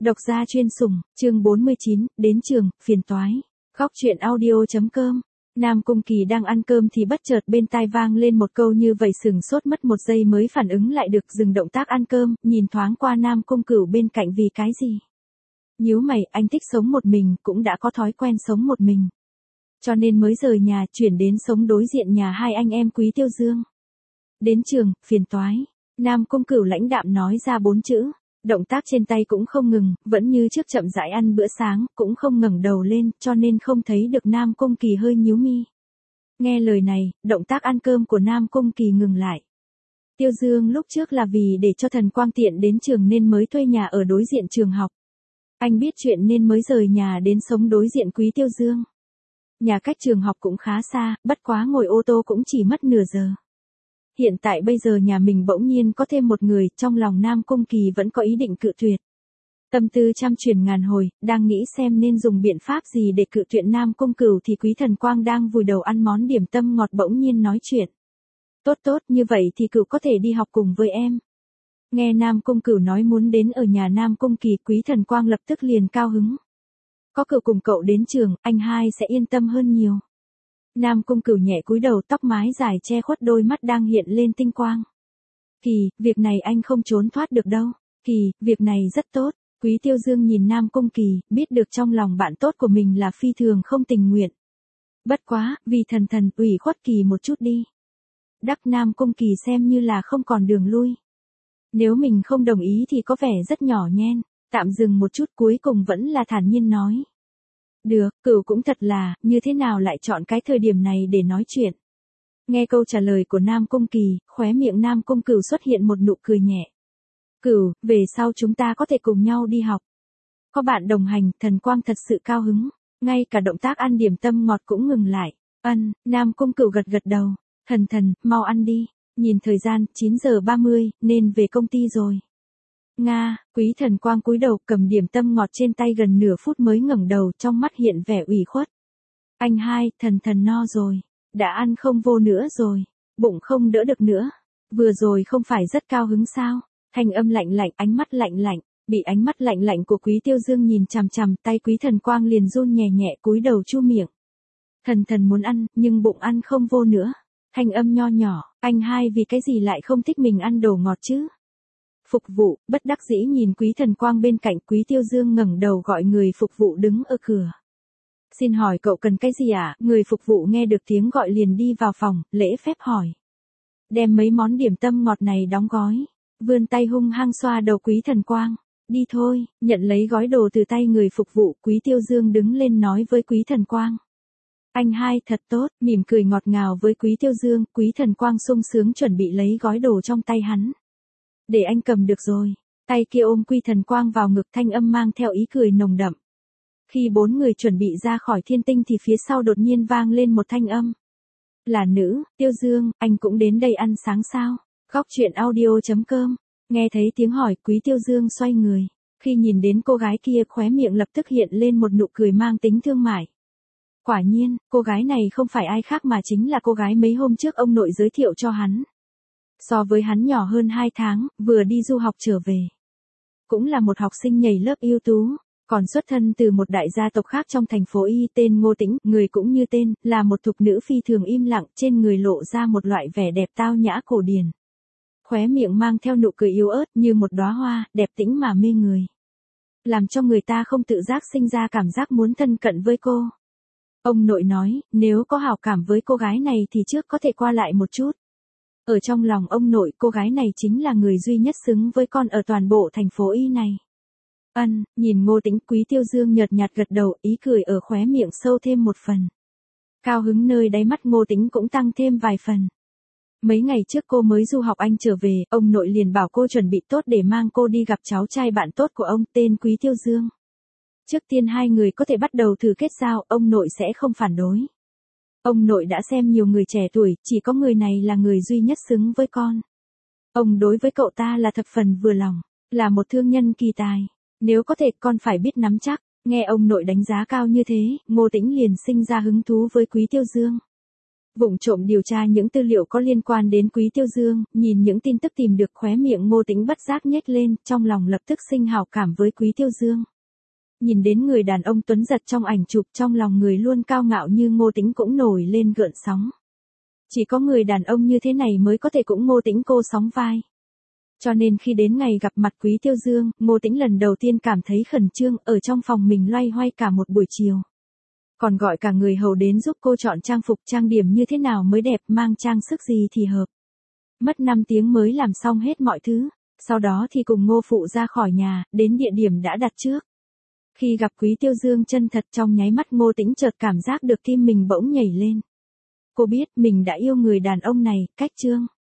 Độc gia chuyên sủng, chương 49, đến trường, phiền toái. Góc truyện audio.com. Nam Cung Kỳ đang ăn cơm thì bất chợt bên tai vang lên một câu như vậy, sừng sốt mất một giây mới phản ứng lại được, dừng động tác ăn cơm, nhìn thoáng qua Nam Cung Cửu bên cạnh vì cái gì. Nhíu mày, anh thích sống một mình, cũng đã có thói quen sống một mình. Cho nên mới rời nhà chuyển đến sống đối diện nhà hai anh em Quý Tiêu Dương. Đến trường, phiền toái. Nam Cung Cửu lãnh đạm nói ra 4 chữ. Động tác trên tay cũng không ngừng, vẫn như trước chậm rãi ăn bữa sáng, cũng không ngẩng đầu lên, cho nên không thấy được Nam Cung Kỳ hơi nhíu mi. Nghe lời này, động tác ăn cơm của Nam Cung Kỳ ngừng lại. Tiêu Dương lúc trước là vì để cho Thần Quang tiện đến trường nên mới thuê nhà ở đối diện trường học. Anh biết chuyện nên mới rời nhà đến sống đối diện Quý Tiêu Dương. Nhà cách trường học cũng khá xa, bất quá ngồi ô tô cũng chỉ mất nửa giờ. Hiện tại bây giờ nhà mình bỗng nhiên có thêm một người, trong lòng Nam Cung Kỳ vẫn có ý định cự tuyệt. Tâm tư trăm chuyển ngàn hồi, đang nghĩ xem nên dùng biện pháp gì để cự tuyệt Nam Cung Cửu thì Quý Thần Quang đang vùi đầu ăn món điểm tâm ngọt bỗng nhiên nói chuyện. Tốt tốt, như vậy thì Cửu có thể đi học cùng với em. Nghe Nam Cung Cửu nói muốn đến ở nhà Nam Cung Kỳ, Quý Thần Quang lập tức liền cao hứng. Có Cửu cùng cậu đến trường, anh hai sẽ yên tâm hơn nhiều. Nam Cung Cửu nhẹ cúi đầu, tóc mái dài che khuất đôi mắt đang hiện lên tinh quang. Kỳ, việc này anh không trốn thoát được đâu. Kỳ, việc này rất tốt. Quý Tiêu Dương nhìn Nam Cung Kỳ, biết được trong lòng bạn tốt của mình là phi thường không tình nguyện. Bất quá, vì thần ủy khuất Kỳ một chút đi. Đắc Nam Cung Kỳ xem như là không còn đường lui. Nếu mình không đồng ý thì có vẻ rất nhỏ nhen. Tạm dừng một chút cuối cùng vẫn là thản nhiên nói. Được, Cửu cũng thật là, như thế nào lại chọn cái thời điểm này để nói chuyện. Nghe câu trả lời của Nam Cung Kỳ, khóe miệng Nam Cung Cửu xuất hiện một nụ cười nhẹ. Cửu, về sau chúng ta có thể cùng nhau đi học. Có bạn đồng hành, Thần Quang thật sự cao hứng. Ngay cả động tác ăn điểm tâm ngọt cũng ngừng lại. Nam Cung Cửu gật gật đầu. Thần, mau ăn đi. Nhìn thời gian, 9 giờ 30, nên về công ty rồi. Nga, Quý Thần Quang cúi đầu cầm điểm tâm ngọt trên tay gần nửa phút mới ngẩng đầu, trong mắt hiện vẻ ủy khuất. Anh hai, thần no rồi. Đã ăn không vô nữa rồi. Bụng không đỡ được nữa. Vừa rồi không phải rất cao hứng sao? Thanh âm lạnh lạnh, ánh mắt lạnh lạnh. Bị ánh mắt lạnh lạnh của Quý Tiêu Dương nhìn chằm chằm, tay Quý Thần Quang liền run nhẹ nhẹ cúi đầu chu miệng. Thần muốn ăn, nhưng bụng ăn không vô nữa. Thanh âm nho nhỏ, anh hai vì cái gì lại không thích mình ăn đồ ngọt chứ? Phục vụ, bất đắc dĩ nhìn Quý Thần Quang bên cạnh, Quý Tiêu Dương ngẩng đầu gọi người phục vụ đứng ở cửa. Xin hỏi cậu cần cái gì ạ? Người phục vụ nghe được tiếng gọi liền đi vào phòng, lễ phép hỏi. Đem mấy món điểm tâm ngọt này đóng gói. Vươn tay hung hăng xoa đầu Quý Thần Quang. Đi thôi, nhận lấy gói đồ từ tay người phục vụ, Quý Tiêu Dương đứng lên nói với Quý Thần Quang. Anh hai thật tốt, mỉm cười ngọt ngào với Quý Tiêu Dương, Quý Thần Quang sung sướng chuẩn bị lấy gói đồ trong tay hắn. Để anh cầm được rồi. Tay kia ôm Quý Thần Quang vào ngực, thanh âm mang theo ý cười nồng đậm. Khi 4 người chuẩn bị ra khỏi thiên tinh thì phía sau đột nhiên vang lên một thanh âm. Là nữ, Tiêu Dương, anh cũng đến đây ăn sáng sao? Góc truyện audio.com. Nghe thấy tiếng hỏi, Quý Tiêu Dương xoay người. Khi nhìn đến cô gái kia, khóe miệng lập tức hiện lên một nụ cười mang tính thương mại. Quả nhiên, cô gái này không phải ai khác mà chính là cô gái mấy hôm trước ông nội giới thiệu cho hắn. So với hắn nhỏ hơn 2 tháng, vừa đi du học trở về. Cũng là một học sinh nhảy lớp ưu tú, còn xuất thân từ một đại gia tộc khác trong thành phố Y, tên Ngô Tĩnh, người cũng như tên, là một thục nữ phi thường im lặng, trên người lộ ra một loại vẻ đẹp tao nhã cổ điển. Khóe miệng mang theo nụ cười yếu ớt như một đóa hoa, đẹp tĩnh mà mê người. Làm cho người ta không tự giác sinh ra cảm giác muốn thân cận với cô. Ông nội nói, nếu có hảo cảm với cô gái này thì trước có thể qua lại một chút. Ở trong lòng ông nội, cô gái này chính là người duy nhất xứng với con ở toàn bộ thành phố Y này. Nhìn Ngô Tĩnh, Quý Tiêu Dương nhợt nhạt gật đầu, ý cười ở khóe miệng sâu thêm một phần. Cao hứng nơi đáy mắt Ngô Tĩnh cũng tăng thêm vài phần. Mấy ngày trước cô mới du học Anh trở về, ông nội liền bảo cô chuẩn bị tốt để mang cô đi gặp cháu trai bạn tốt của ông, tên Quý Tiêu Dương. Trước tiên hai người có thể bắt đầu thử kết giao, ông nội sẽ không phản đối. Ông nội đã xem nhiều người trẻ tuổi, chỉ có người này là người duy nhất xứng với con. Ông đối với cậu ta là thập phần vừa lòng, là một thương nhân kỳ tài. Nếu có thể con phải biết nắm chắc. Nghe ông nội đánh giá cao như thế, Ngô Tĩnh liền sinh ra hứng thú với Quý Tiêu Dương. Vụng trộm điều tra những tư liệu có liên quan đến Quý Tiêu Dương, nhìn những tin tức tìm được khóe miệng Ngô Tĩnh bất giác nhếch lên, trong lòng lập tức sinh hảo cảm với Quý Tiêu Dương. Nhìn đến người đàn ông tuấn giật trong ảnh chụp, trong lòng người luôn cao ngạo như Ngô Tĩnh cũng nổi lên gợn sóng. Chỉ có người đàn ông như thế này mới có thể cũng Ngô Tĩnh cô sóng vai. Cho nên khi đến ngày gặp mặt Quý Tiêu Dương, Ngô Tĩnh lần đầu tiên cảm thấy khẩn trương, ở trong phòng mình loay hoay cả một buổi chiều. Còn gọi cả người hầu đến giúp cô chọn trang phục trang điểm như thế nào mới đẹp, mang trang sức gì thì hợp. Mất 5 tiếng mới làm xong hết mọi thứ, sau đó thì cùng Ngô Phụ ra khỏi nhà, đến địa điểm đã đặt trước. Khi gặp Quý Tiêu Dương chân thật, trong nháy mắt Ngô Tĩnh chợt cảm giác được tim mình bỗng nhảy lên. Cô biết mình đã yêu người đàn ông này, cách chương.